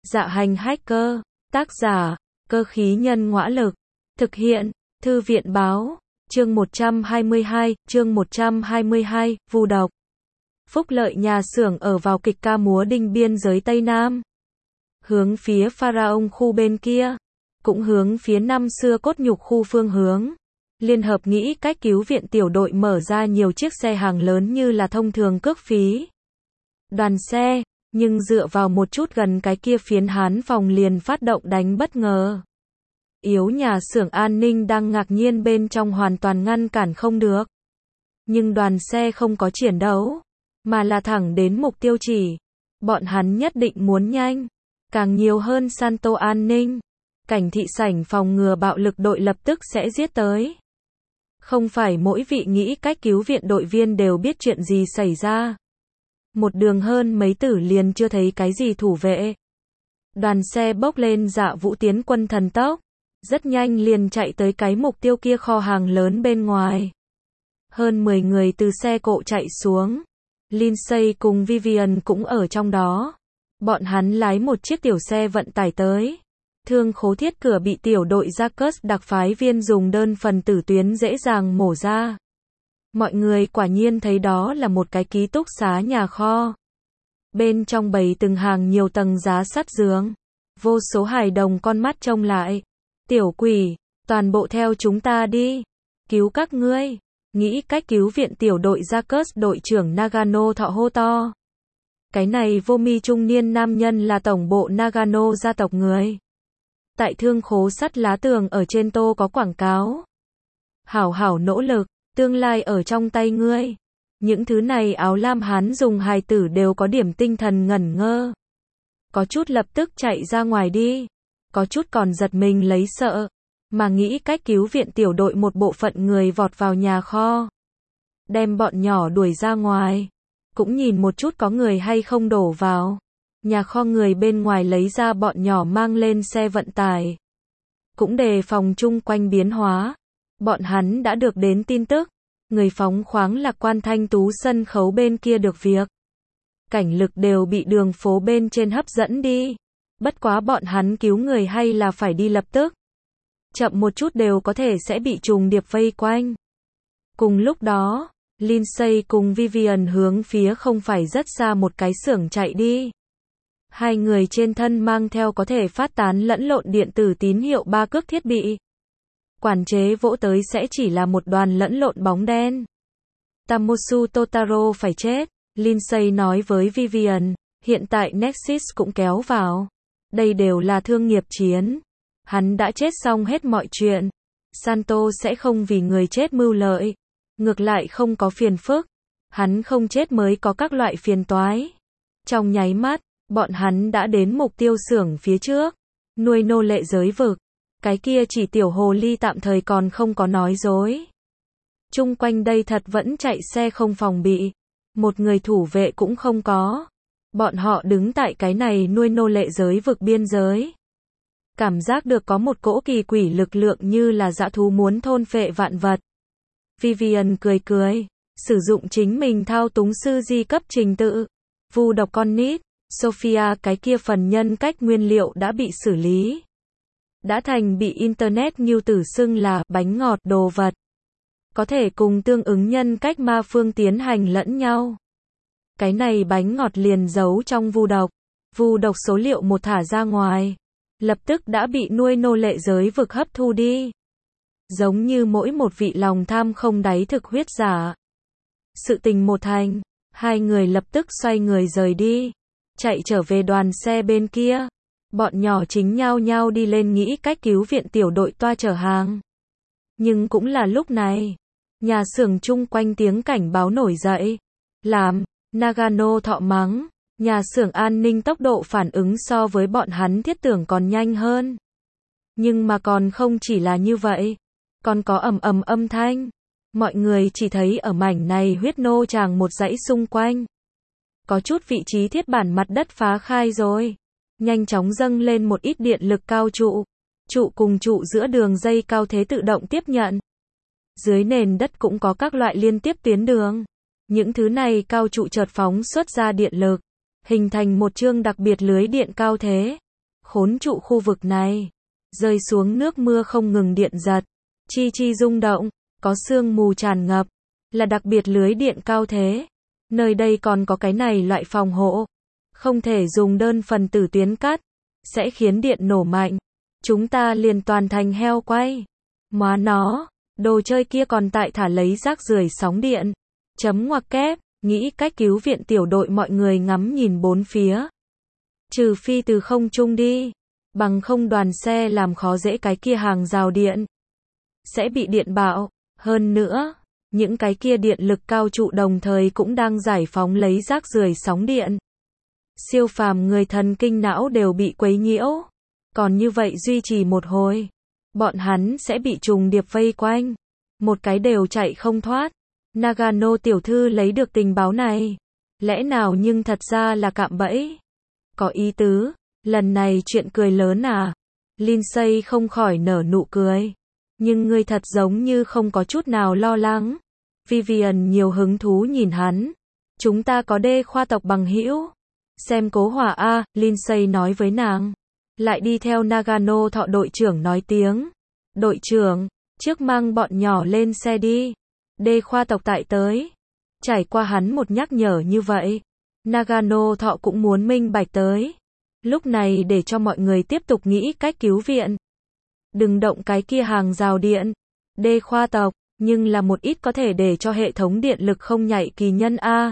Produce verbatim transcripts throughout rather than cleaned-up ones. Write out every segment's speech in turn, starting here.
Dạ hành hacker, tác giả, cơ khí nhân ngõa lực, thực hiện, thư viện báo, chương một trăm hai mươi hai, chương một trăm hai mươi hai, vu độc. Phúc Lợi nhà xưởng ở vào kịch ca múa đinh biên giới Tây Nam. Hướng phía Pharaon khu bên kia, cũng hướng phía năm xưa cốt nhục khu phương hướng. Liên hợp nghĩ cách cứu viện tiểu đội mở ra nhiều chiếc xe hàng lớn như là thông thường cước phí. Đoàn xe, nhưng dựa vào một chút gần cái kia phiến Hán phòng liền phát động đánh bất ngờ. Yếu nhà xưởng an ninh đang ngạc nhiên bên trong hoàn toàn ngăn cản không được. Nhưng đoàn xe không có chiến đấu, mà là thẳng đến mục tiêu chỉ. Bọn hắn nhất định muốn nhanh, càng nhiều hơn Santo an ninh. Cảnh thị sảnh phòng ngừa bạo lực đội lập tức sẽ giết tới. Không phải mỗi vị nghĩ cách cứu viện đội viên đều biết chuyện gì xảy ra. Một đường hơn mấy tử liền chưa thấy cái gì thủ vệ. Đoàn xe bốc lên Dạ Vũ tiến quân thần tốc, rất nhanh liền chạy tới cái mục tiêu kia kho hàng lớn bên ngoài. Hơn mười người từ xe cộ chạy xuống. Lindsay cùng Vivian cũng ở trong đó. Bọn hắn lái một chiếc tiểu xe vận tải tới. Thương khố thiết cửa bị tiểu đội Jacques đặc phái viên dùng đơn phần tử tuyến dễ dàng mổ ra. Mọi người quả nhiên thấy đó là một cái ký túc xá nhà kho. Bên trong bày từng hàng nhiều tầng giá sắt giường. Vô số hài đồng con mắt trông lại. Tiểu quỷ, toàn bộ theo chúng ta đi. Cứu các ngươi. Nghĩ cách cứu viện tiểu đội Jacques đội trưởng Nagano thọ hô to. Cái này vô mi trung niên nam nhân là tổng bộ Nagano gia tộc người. Tại thương khố sắt lá tường ở trên tô có quảng cáo. Hảo hảo nỗ lực, tương lai ở trong tay ngươi. Những thứ này áo lam Hán dùng hài tử đều có điểm tinh thần ngẩn ngơ. Có chút lập tức chạy ra ngoài đi. Có chút còn giật mình lấy sợ. Mà nghĩ cách cứu viện tiểu đội một bộ phận người vọt vào nhà kho. Đem bọn nhỏ đuổi ra ngoài. Cũng nhìn một chút có người hay không đổ vào. Nhà kho người bên ngoài lấy ra bọn nhỏ mang lên xe vận tải. Cũng đề phòng chung quanh biến hóa. Bọn hắn đã được đến tin tức. Người phóng khoáng lạc quan thanh tú sân khấu bên kia được việc. Cảnh lực đều bị đường phố bên trên hấp dẫn đi. Bất quá bọn hắn cứu người hay là phải đi lập tức. Chậm một chút đều có thể sẽ bị trùng điệp vây quanh. Cùng lúc đó, Lindsay cùng Vivian hướng phía không phải rất xa một cái xưởng chạy đi. Hai người trên thân mang theo có thể phát tán lẫn lộn điện tử tín hiệu ba cước thiết bị. Quản chế vỗ tới sẽ chỉ là một đoàn lẫn lộn bóng đen. Tamosu Totaro phải chết, Lindsay nói với Vivian, hiện tại Nexus cũng kéo vào. Đây đều là thương nghiệp chiến. Hắn đã chết xong hết mọi chuyện. Santo sẽ không vì người chết mưu lợi. Ngược lại không có phiền phức. Hắn không chết mới có các loại phiền toái. Trong nháy mắt, bọn hắn đã đến mục tiêu xưởng phía trước. Nuôi nô lệ giới vực. Cái kia chỉ tiểu hồ ly tạm thời còn không có nói dối. Chung quanh đây thật vẫn chạy xe không phòng bị. Một người thủ vệ cũng không có. Bọn họ đứng tại cái này nuôi nô lệ giới vực biên giới. Cảm giác được có một cỗ kỳ quỷ lực lượng như là dã thú muốn thôn phệ vạn vật. Vivian cười cười, sử dụng chính mình thao túng sư di cấp trình tự. Vu độc con nít, Sophia cái kia phần nhân cách nguyên liệu đã bị xử lý. Đã thành bị Internet nghiêu tử xưng là bánh ngọt đồ vật. Có thể cùng tương ứng nhân cách ma phương tiến hành lẫn nhau. Cái này bánh ngọt liền giấu trong vu độc. Vu độc số liệu một thả ra ngoài. Lập tức đã bị nuôi nô lệ giới vực hấp thu đi. Giống như mỗi một vị lòng tham không đáy thực huyết giả. Sự tình một thành, hai người lập tức xoay người rời đi. Chạy trở về đoàn xe bên kia. Bọn nhỏ chính nhao nhao đi lên nghĩ cách cứu viện tiểu đội toa chở hàng. Nhưng cũng là lúc này, nhà xưởng chung quanh tiếng cảnh báo nổi dậy. Làm, Nagano thọ mắng. Nhà xưởng an ninh tốc độ phản ứng so với bọn hắn thiết tưởng còn nhanh hơn. Nhưng mà còn không chỉ là như vậy. Còn có ầm ầm âm thanh. Mọi người chỉ thấy ở mảnh này huyết nô tràng một dãy xung quanh. Có chút vị trí thiết bản mặt đất phá khai rồi. Nhanh chóng dâng lên một ít điện lực cao trụ. Trụ cùng trụ giữa đường dây cao thế tự động tiếp nhận. Dưới nền đất cũng có các loại liên tiếp tuyến đường. Những thứ này cao trụ chợt phóng xuất ra điện lực. Hình thành một chương đặc biệt lưới điện cao thế. khốn trụ khu vực này. Rơi xuống nước mưa không ngừng điện giật, chi chi rung động, có sương mù tràn ngập, là đặc biệt lưới điện cao thế. Nơi đây còn có cái này loại phòng hộ, không thể dùng đơn phần tử tuyến cắt, sẽ khiến điện nổ mạnh. Chúng ta liền toàn thành heo quay. Má nó, đồ chơi kia còn tại thả lấy rác rưởi sóng điện. Chấm ngoặc kép, nghĩ cách cứu viện tiểu đội mọi người ngắm nhìn bốn phía. Trừ phi từ không trung đi, bằng không đoàn xe làm khó dễ cái kia hàng rào điện. Sẽ bị điện bạo, hơn nữa, những cái kia điện lực cao trụ đồng thời cũng đang giải phóng lấy rác rưởi sóng điện. Siêu phàm người thần kinh não đều bị quấy nhiễu. Còn như vậy duy trì một hồi, bọn hắn sẽ bị trùng điệp vây quanh, một cái đều chạy không thoát. Nagano tiểu thư lấy được tình báo này, lẽ nào nhưng thật ra là cạm bẫy. Có ý tứ, lần này chuyện cười lớn à? Lindsay không khỏi nở nụ cười. Nhưng ngươi thật giống như không có chút nào lo lắng. Vivian nhiều hứng thú nhìn hắn. Chúng ta có đê khoa tộc bằng hữu. Xem cố hỏa a, Lindsay nói với nàng. Lại đi theo Nagano thọ đội trưởng nói tiếng. Đội trưởng, trước mang bọn nhỏ lên xe đi. Đê khoa tộc tại tới. Trải qua hắn một nhắc nhở như vậy, Nagano thọ cũng muốn minh bạch tới. Lúc này để cho mọi người tiếp tục nghĩ cách cứu viện. Đừng động cái kia hàng rào điện. Đê khoa tộc, nhưng là một ít có thể để cho hệ thống điện lực không nhạy kỳ nhân a.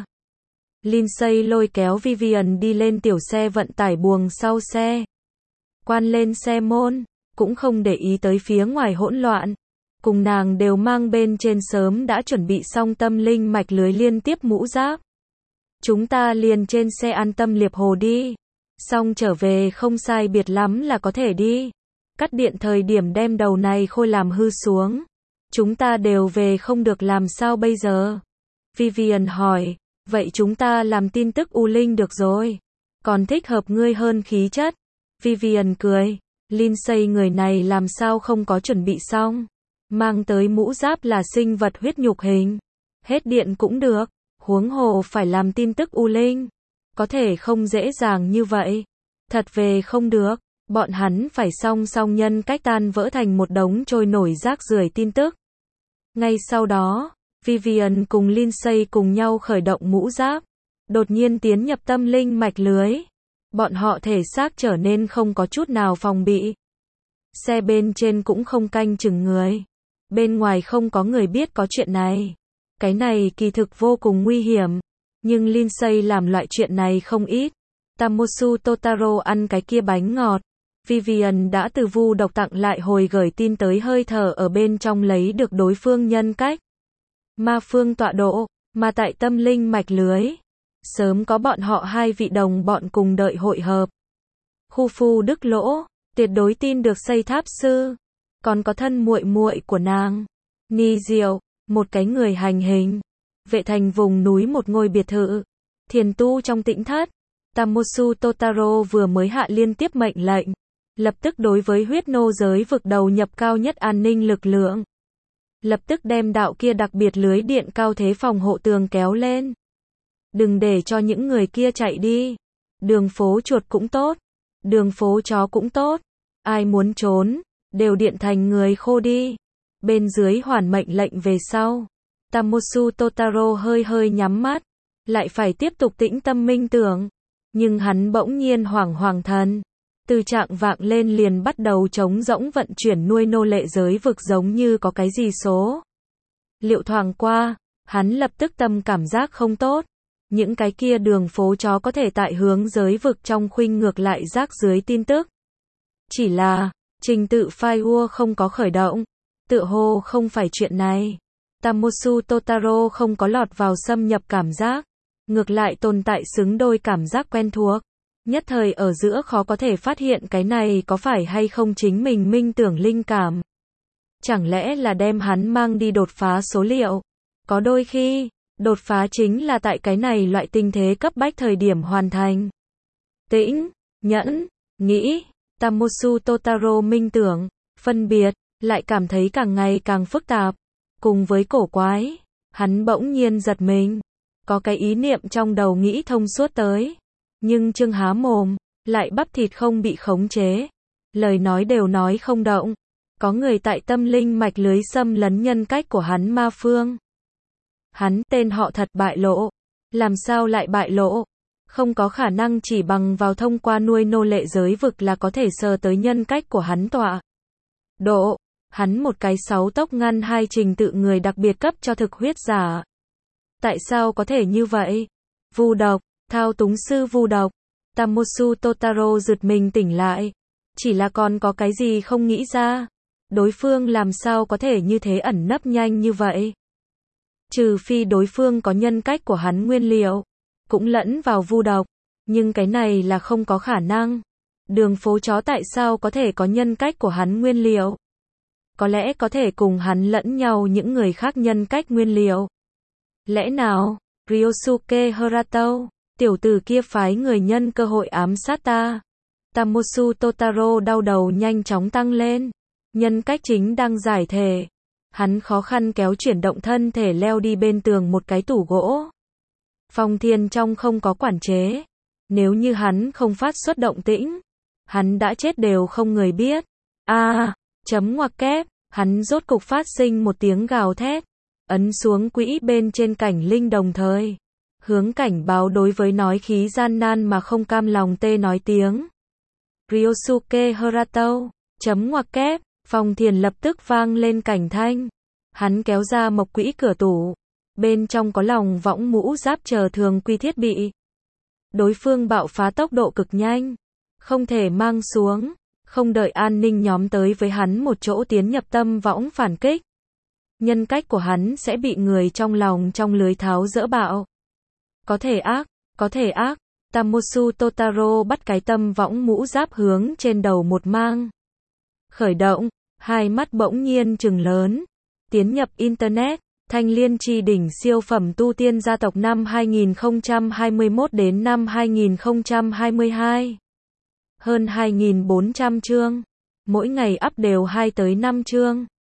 Lindsay lôi kéo Vivian đi lên tiểu xe vận tải buồng sau xe. Quan lên xe môn, cũng không để ý tới phía ngoài hỗn loạn. Cùng nàng đều mang bên trên sớm đã chuẩn bị xong tâm linh mạch lưới liên tiếp mũ giáp. Chúng ta liền trên xe an tâm liệp hồ đi. Xong trở về không sai biệt lắm là có thể đi. Cắt điện thời điểm đem đầu này khôi làm hư xuống. Chúng ta đều về không được làm sao bây giờ? Vivian hỏi, vậy chúng ta làm tin tức U Linh được rồi. Còn thích hợp ngươi hơn khí chất. Vivian cười, Lindsay người này làm sao không có chuẩn bị xong. Mang tới mũ giáp là sinh vật huyết nhục hình. Hết điện cũng được, huống hồ phải làm tin tức U Linh. Có thể không dễ dàng như vậy. Thật về không được, bọn hắn phải song song nhân cách tan vỡ thành một đống trôi nổi rác rưởi tin tức. Ngay sau đó, Vivian cùng Lindsay cùng nhau khởi động mũ giáp. Đột nhiên tiến nhập tâm linh mạch lưới. Bọn họ thể xác trở nên không có chút nào phòng bị. Xe bên trên cũng không canh chừng người. Bên ngoài không có người biết có chuyện này. Cái này kỳ thực vô cùng nguy hiểm. Nhưng Lindsay làm loại chuyện này không ít. Tamosu Totaro ăn cái kia bánh ngọt. Vivian đã từ vu độc tặng lại hồi gửi tin tới hơi thở ở bên trong lấy được đối phương nhân cách. Ma phương tọa độ, mà tại tâm linh mạch lưới. Sớm có bọn họ hai vị đồng bọn cùng đợi hội hợp. Khu phu Đức Lỗ, tuyệt đối tin được xây tháp sư. Còn có thân muội muội của nàng. Ni Diệu, một cái người hành hình. Vệ thành vùng núi một ngôi biệt thự. Thiền tu trong tĩnh thất. Tamosu Totaro vừa mới hạ liên tiếp mệnh lệnh. Lập tức đối với huyết nô giới vực đầu nhập cao nhất an ninh lực lượng. Lập tức đem đạo kia đặc biệt lưới điện cao thế phòng hộ tường kéo lên. Đừng để cho những người kia chạy đi. Đường phố chuột cũng tốt. Đường phố chó cũng tốt. Ai muốn trốn, đều điện thành người khô đi. Bên dưới hoàn mệnh lệnh về sau. Tamosu Totaro hơi hơi nhắm mắt. Lại phải tiếp tục tĩnh tâm minh tưởng. Nhưng hắn bỗng nhiên hoảng hoàng thần. Từ trạng vạng lên liền bắt đầu trống rỗng vận chuyển nuôi nô lệ giới vực giống như có cái gì số. Liệu thoảng qua, hắn lập tức tâm cảm giác không tốt. Những cái kia đường phố chó có thể tại hướng giới vực trong khuynh ngược lại rác dưới tin tức. Chỉ là, trình tự firewall không có khởi động. Tựa hồ không phải chuyện này. Tamosu Totaro không có lọt vào xâm nhập cảm giác. Ngược lại tồn tại xứng đôi cảm giác quen thuộc. Nhất thời ở giữa khó có thể phát hiện cái này có phải hay không chính mình minh tưởng linh cảm. Chẳng lẽ là đem hắn mang đi đột phá số liệu. Có đôi khi, đột phá chính là tại cái này loại tình thế cấp bách thời điểm hoàn thành. Tĩnh, nhẫn, nghĩ, Tamosu Totaro minh tưởng, phân biệt, lại cảm thấy càng ngày càng phức tạp. Cùng với cổ quái, hắn bỗng nhiên giật mình. Có cái ý niệm trong đầu nghĩ thông suốt tới. Nhưng Trương há mồm, lại bắp thịt không bị khống chế, lời nói đều nói không động. Có người tại tâm linh mạch lưới xâm lấn nhân cách của hắn ma phương. Hắn, tên họ thật bại lộ. Làm sao lại bại lộ? Không có khả năng chỉ bằng vào thông qua nuôi nô lệ giới vực là có thể sờ tới nhân cách của hắn tọa độ. Hắn một cái sáu tốc ngăn hai trình tự người đặc biệt cấp cho thực huyết giả. Tại sao có thể như vậy? Vu độc, thao túng sư vu độc. Tamosu Totaro giật mình tỉnh lại. Chỉ là còn có cái gì không nghĩ ra? Đối phương làm sao có thể như thế ẩn nấp nhanh như vậy? Trừ phi đối phương có nhân cách của hắn nguyên liệu, cũng lẫn vào vu độc. Nhưng cái này là không có khả năng. Đường phố chó tại sao có thể có nhân cách của hắn nguyên liệu? Có lẽ có thể cùng hắn lẫn nhau những người khác nhân cách nguyên liệu. Lẽ nào, Ryosuke Harato, tiểu tử kia phái người nhân cơ hội ám sát ta? Tamosu Totaro đau đầu nhanh chóng tăng lên. Nhân cách chính đang giải thể. Hắn khó khăn kéo chuyển động thân thể leo đi bên tường một cái tủ gỗ. Phòng thiền trong không có quản chế. Nếu như hắn không phát xuất động tĩnh, hắn đã chết đều không người biết. A, à, chấm ngoặc kép, hắn rốt cục phát sinh một tiếng gào thét. Ấn xuống quỹ bên trên cảnh linh đồng thời. Hướng cảnh báo đối với nói khí gian nan mà không cam lòng tê nói tiếng. Ryosuke Harato, chấm ngoặc kép, phòng thiền lập tức vang lên cảnh thanh. Hắn kéo ra mộc quỹ cửa tủ. Bên trong có lòng võng mũ giáp chờ thường quy thiết bị. Đối phương bạo phá tốc độ cực nhanh. Không thể mang xuống. Không đợi an ninh nhóm tới với hắn một chỗ tiến nhập tâm võng phản kích. Nhân cách của hắn sẽ bị người trong lòng trong lưới tháo dỡ bạo. Có thể ác, có thể ác. Tamosu Totaro bắt cái tâm võng mũ giáp hướng trên đầu một mang. Khởi động, hai mắt bỗng nhiên trừng lớn. Tiến nhập Internet, Thanh Liên Chi đỉnh siêu phẩm tu tiên gia tộc năm hai nghìn không trăm hai mươi mốt đến năm hai nghìn không trăm hai mươi hai. Hơn hai nghìn bốn trăm chương. Mỗi ngày up đều hai tới năm chương.